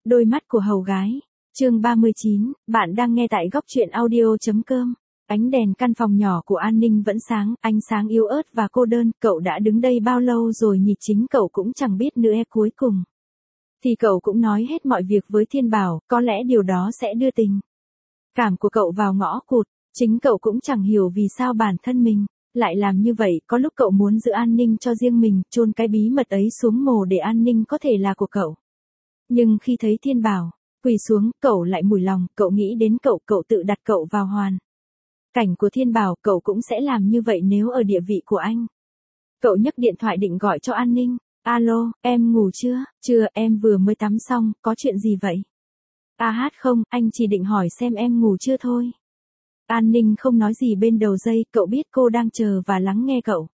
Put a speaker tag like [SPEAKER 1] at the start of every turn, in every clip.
[SPEAKER 1] Đôi mắt của hầu gái. Chương 39, bạn đang nghe tại góc truyện audio.com. Ánh đèn căn phòng nhỏ của An Ninh vẫn sáng, ánh sáng yếu ớt và cô đơn. Cậu đã đứng đây bao lâu rồi nhỉ? Chính cậu cũng chẳng biết nữa. Cuối cùng thì cậu cũng nói hết mọi việc với Thiên Bảo, có lẽ điều đó sẽ đưa tình cảm của cậu vào ngõ cụt. Chính cậu cũng chẳng hiểu vì sao bản thân mình lại làm như vậy. Có lúc cậu muốn giữ an ninh cho riêng mình, chôn cái bí mật ấy xuống mồ để an ninh có thể là của cậu. Nhưng khi thấy Thiên Bảo quỳ xuống, cậu lại mủi lòng. Cậu nghĩ đến cậu tự đặt cậu vào hoàn cảnh của Thiên Bảo. Cậu cũng sẽ làm như vậy nếu ở địa vị của anh. Cậu nhấc điện thoại định gọi cho An Ninh. Alo, em ngủ chưa? Chưa, em vừa mới tắm xong. Có chuyện gì vậy? Không, anh chỉ định hỏi xem em ngủ chưa thôi. An Ninh không nói gì bên đầu dây. Cậu biết cô đang chờ và lắng nghe cậu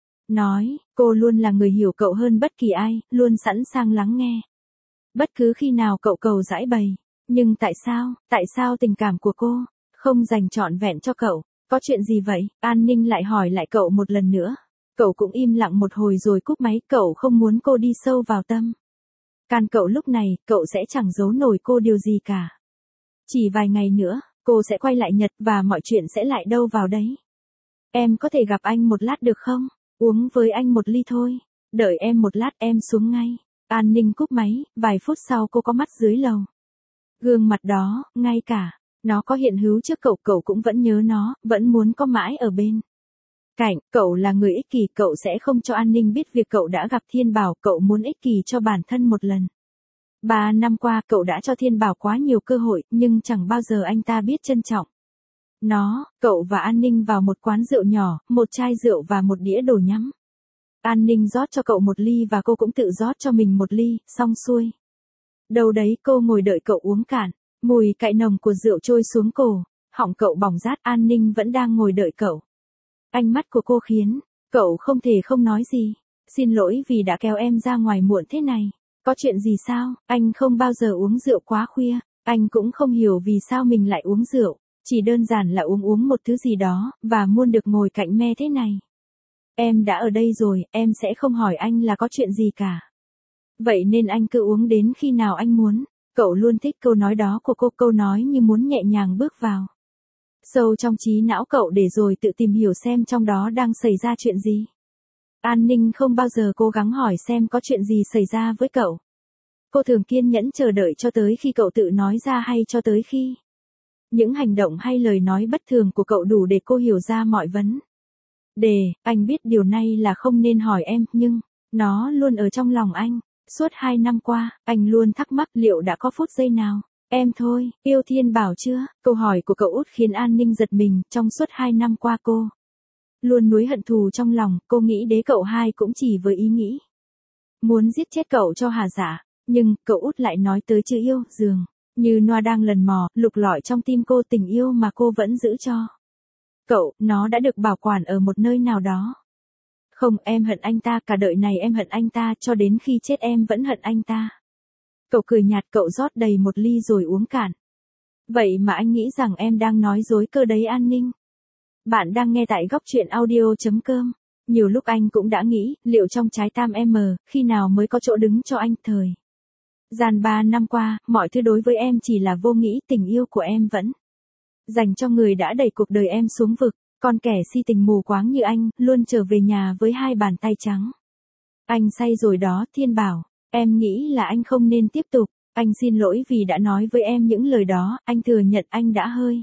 [SPEAKER 1] nói. Cô luôn là người hiểu cậu hơn bất kỳ ai, luôn sẵn sàng lắng nghe bất cứ khi nào cậu cầu giải bày. Nhưng tại sao tình cảm của cô không dành trọn vẹn cho cậu? Có chuyện gì vậy? An Ninh lại hỏi lại cậu một lần nữa. Cậu cũng im lặng một hồi rồi cúp máy. Cậu không muốn cô đi sâu vào tâm can cậu lúc này. Cậu sẽ chẳng giấu nổi cô điều gì cả. Chỉ vài ngày nữa, cô sẽ quay lại Nhật và mọi chuyện sẽ lại đâu vào đấy. Em có thể gặp anh một lát được không? Uống với anh một ly thôi. Đợi em một lát, em xuống ngay. An Ninh cúp máy. Vài phút sau cô có mắt dưới lầu. Gương mặt đó, ngay cả nó có hiện hữu trước cậu, cậu cũng vẫn nhớ nó, vẫn muốn có mãi ở bên cạnh. Cậu là người ích kỷ, cậu sẽ không cho An Ninh biết việc cậu đã gặp Thiên Bảo. Cậu muốn ích kỷ cho bản thân một lần. 3 năm qua, cậu đã cho Thiên Bảo quá nhiều cơ hội, nhưng chẳng bao giờ anh ta biết trân trọng nó. Cậu và An Ninh vào một quán rượu nhỏ, một chai rượu và một đĩa đồ nhắm. An Ninh rót cho cậu một ly và cô cũng tự rót cho mình một ly. Xong xuôi, đâu đấy cô ngồi đợi cậu uống cạn. Mùi cay nồng của rượu trôi xuống cổ, họng cậu bỏng rát. An Ninh vẫn đang ngồi đợi cậu. Ánh mắt của cô khiến cậu không thể không nói gì. Xin lỗi vì đã kéo em ra ngoài muộn thế này. Có chuyện gì sao? Anh không bao giờ uống rượu quá khuya. Anh cũng không hiểu vì sao mình lại uống rượu. Chỉ đơn giản là uống một thứ gì đó, và muốn được ngồi cạnh me thế này. Em đã ở đây rồi, em sẽ không hỏi anh là có chuyện gì cả. Vậy nên anh cứ uống đến khi nào anh muốn. Cậu luôn thích câu nói đó của cô, câu nói như muốn nhẹ nhàng bước vào sâu trong trí não cậu để rồi tự tìm hiểu xem trong đó đang xảy ra chuyện gì. An Ninh không bao giờ cố gắng hỏi xem có chuyện gì xảy ra với cậu. Cô thường kiên nhẫn chờ đợi cho tới khi cậu tự nói ra, hay cho tới khi những hành động hay lời nói bất thường của cậu đủ để cô hiểu ra mọi vấn đề. Anh biết điều này là không nên hỏi em, nhưng nó luôn ở trong lòng anh. Suốt 2 năm qua, anh luôn thắc mắc liệu đã có phút giây nào em thôi yêu Thiên Bảo chưa? Câu hỏi của cậu út khiến An Ninh giật mình. Trong suốt 2 năm qua cô luôn nuối hận thù trong lòng. Cô nghĩ đến cậu hai cũng chỉ với ý nghĩ muốn giết chết cậu cho hà dạ. Nhưng cậu út lại nói tới chữ yêu, dường như Noa đang lần mò, lục lọi trong tim cô. Tình yêu mà cô vẫn giữ cho cậu, nó đã được bảo quản ở một nơi nào đó. Không, em hận anh ta, cả đời này em hận anh ta, cho đến khi chết em vẫn hận anh ta. Cậu cười nhạt, cậu rót đầy một ly rồi uống cạn. Vậy mà anh nghĩ rằng em đang nói dối cơ đấy An Ninh. Bạn đang nghe tại góc truyện audio.com. Nhiều lúc anh cũng đã nghĩ, liệu trong trái tim em khi nào mới có chỗ đứng cho anh. Thời gian 3 năm qua, mọi thứ đối với em chỉ là vô nghĩa. Tình yêu của em vẫn dành cho người đã đẩy cuộc đời em xuống vực. Con kẻ si tình mù quáng như anh, luôn trở về nhà với 2 bàn tay trắng. Anh say rồi đó, Thiên Bảo. Em nghĩ là anh không nên tiếp tục. Anh xin lỗi vì đã nói với em những lời đó. Anh thừa nhận anh đã hơi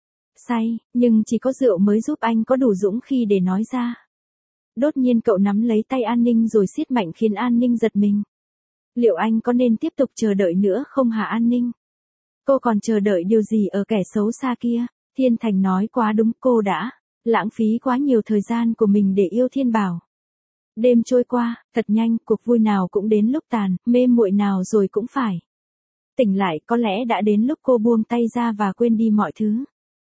[SPEAKER 1] say, nhưng chỉ có rượu mới giúp anh có đủ dũng khí để nói ra. Đột nhiên cậu nắm lấy tay An Ninh rồi siết mạnh khiến An Ninh giật mình. Liệu anh có nên tiếp tục chờ đợi nữa không hả An Ninh? Cô còn chờ đợi điều gì ở kẻ xấu xa kia? Thiên Thành nói quá đúng, cô đã lãng phí quá nhiều thời gian của mình để yêu Thiên Bảo. Đêm trôi qua, thật nhanh, cuộc vui nào cũng đến lúc tàn, mê muội nào rồi cũng phải tỉnh lại. Có lẽ đã đến lúc cô buông tay ra và quên đi mọi thứ.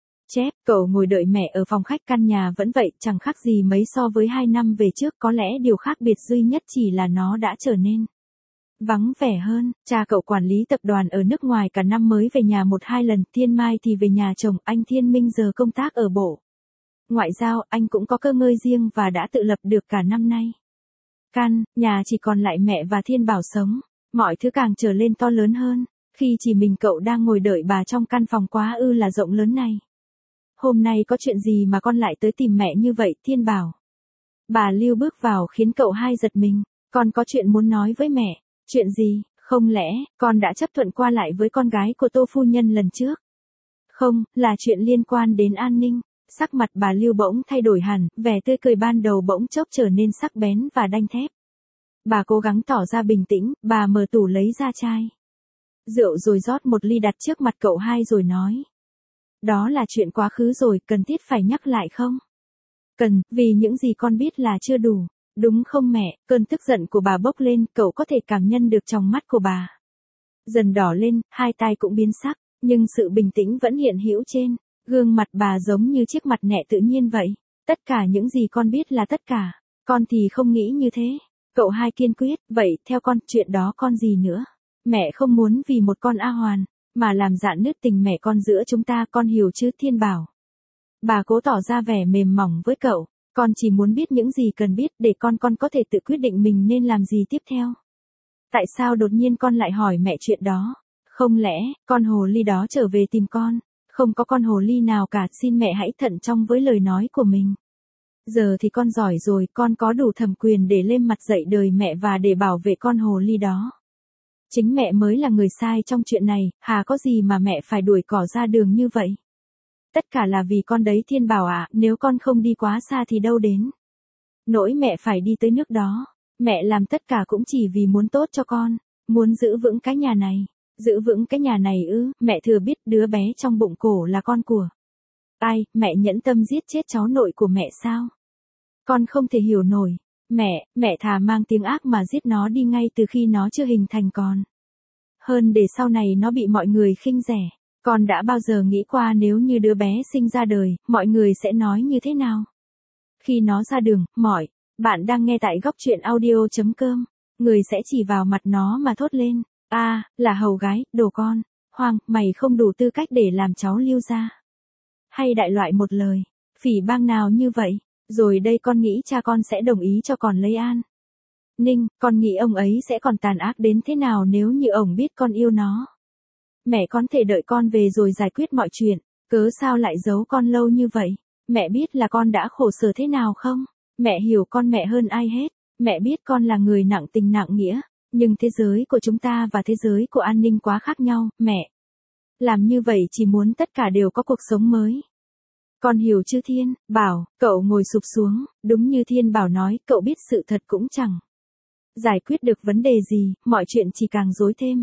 [SPEAKER 1] Cậu ngồi đợi mẹ ở phòng khách. Căn nhà vẫn vậy, chẳng khác gì mấy so với 2 năm về trước. Có lẽ điều khác biệt duy nhất chỉ là nó đã trở nên vắng vẻ hơn. Cha cậu quản lý tập đoàn ở nước ngoài, cả năm mới về nhà 1-2 lần. Thiên Mai thì về nhà chồng. Anh Thiên Minh giờ công tác ở Bộ Ngoại giao. Anh cũng có cơ ngơi riêng và đã tự lập được cả năm nay. Căn nhà chỉ còn lại mẹ và Thiên Bảo sống. Mọi thứ càng trở lên to lớn hơn Khi chỉ mình cậu đang ngồi đợi bà trong căn phòng quá ư là rộng lớn này. Hôm nay có chuyện gì mà con lại tới tìm mẹ như vậy, Thiên Bảo? Bà Lưu bước vào khiến cậu hai giật mình. Con có chuyện muốn nói với mẹ. Chuyện gì? Không lẽ, con đã chấp thuận qua lại với con gái của Tô phu nhân lần trước? Không, là chuyện liên quan đến an ninh. Sắc mặt bà Lưu bỗng thay đổi hẳn, vẻ tươi cười ban đầu bỗng chốc trở nên sắc bén và đanh thép. Bà cố gắng tỏ ra bình tĩnh, bà mở tủ lấy ra chai rượu rồi rót một ly đặt trước mặt cậu hai rồi nói. Đó là chuyện quá khứ rồi, cần thiết phải nhắc lại không? Cần, vì những gì con biết là chưa đủ. Đúng không mẹ? Cơn tức giận của bà bốc lên, cậu có thể cảm nhận được trong mắt của bà. Dần đỏ lên, hai tai cũng biến sắc, nhưng sự bình tĩnh vẫn hiện hữu trên gương mặt bà giống như chiếc mặt nẹ tự nhiên vậy. Tất cả những gì con biết là tất cả. Con thì không nghĩ như thế. Cậu hai kiên quyết, vậy theo con, chuyện đó con gì nữa? Mẹ không muốn vì một con A Hoàn, mà làm rạn nứt tình mẹ con giữa chúng ta, con hiểu chứ Thiên Bảo. Bà cố tỏ ra vẻ mềm mỏng với cậu, con chỉ muốn biết những gì cần biết để con có thể tự quyết định mình nên làm gì tiếp theo. Tại sao đột nhiên con lại hỏi mẹ chuyện đó? Không lẽ, con hồ ly đó trở về tìm con? Không có con hồ ly nào cả, xin mẹ hãy thận trọng với lời nói của mình. Giờ thì con giỏi rồi, con có đủ thẩm quyền để lên mặt dạy đời mẹ và để bảo vệ con hồ ly đó. Chính mẹ mới là người sai trong chuyện này, hà có gì mà mẹ phải đuổi cỏ ra đường như vậy? Tất cả là vì con đấy Thiên Bảo ạ, nếu con không đi quá xa thì đâu đến nỗi mẹ phải đi tới nước đó. Mẹ làm tất cả cũng chỉ vì muốn tốt cho con, muốn giữ vững cái nhà này. Giữ vững cái nhà này ư? Mẹ thừa biết đứa bé trong bụng cổ là con của ai? Mẹ nhẫn tâm giết chết cháu nội của mẹ sao? Con không thể hiểu nổi. Mẹ thà mang tiếng ác mà giết nó đi ngay từ khi nó chưa hình thành còn hơn để sau này nó bị mọi người khinh rẻ. Con đã bao giờ nghĩ qua nếu như đứa bé sinh ra đời, mọi người sẽ nói như thế nào? Khi nó ra đường, bạn đang nghe tại góc truyện audio.com, người sẽ chỉ vào mặt nó mà thốt lên. Là hầu gái, đồ con, Hoàng, mày không đủ tư cách để làm cháu Lưu gia. Hay đại loại một lời, phỉ báng nào như vậy, rồi đây con nghĩ cha con sẽ đồng ý cho con lấy An Ninh, con nghĩ ông ấy sẽ còn tàn ác đến thế nào nếu như ông biết con yêu nó. Mẹ con thể đợi con về rồi giải quyết mọi chuyện, cớ sao lại giấu con lâu như vậy? Mẹ biết là con đã khổ sở thế nào không? Mẹ hiểu con mẹ hơn ai hết, mẹ biết con là người nặng tình nặng nghĩa. Nhưng thế giới của chúng ta và thế giới của An Ninh quá khác nhau, mẹ. Làm như vậy chỉ muốn tất cả đều có cuộc sống mới. Con hiểu chứ Thiên Bảo? Cậu ngồi sụp xuống, đúng như Thiên Bảo nói, cậu biết sự thật cũng chẳng giải quyết được vấn đề gì, mọi chuyện chỉ càng rối thêm.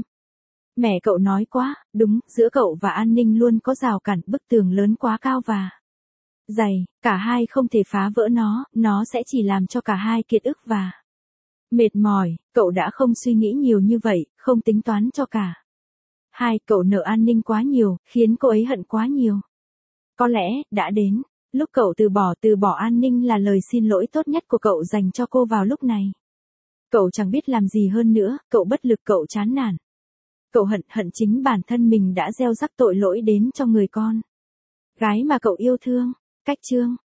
[SPEAKER 1] Mẹ cậu nói quá, đúng, giữa cậu và An Ninh luôn có rào cản, bức tường lớn quá cao và dày, cả hai không thể phá vỡ nó sẽ chỉ làm cho cả hai kiệt ức và mệt mỏi. Cậu đã không suy nghĩ nhiều như vậy, không tính toán cho cả hai. Cậu nợ An Ninh quá nhiều, khiến cô ấy hận quá nhiều. Có lẽ, đã đến lúc cậu từ bỏ An Ninh là lời xin lỗi tốt nhất của cậu dành cho cô vào lúc này. Cậu chẳng biết làm gì hơn nữa, cậu bất lực, cậu chán nản. Cậu hận chính bản thân mình đã gieo rắc tội lỗi đến cho người con gái mà cậu yêu thương. Cách chương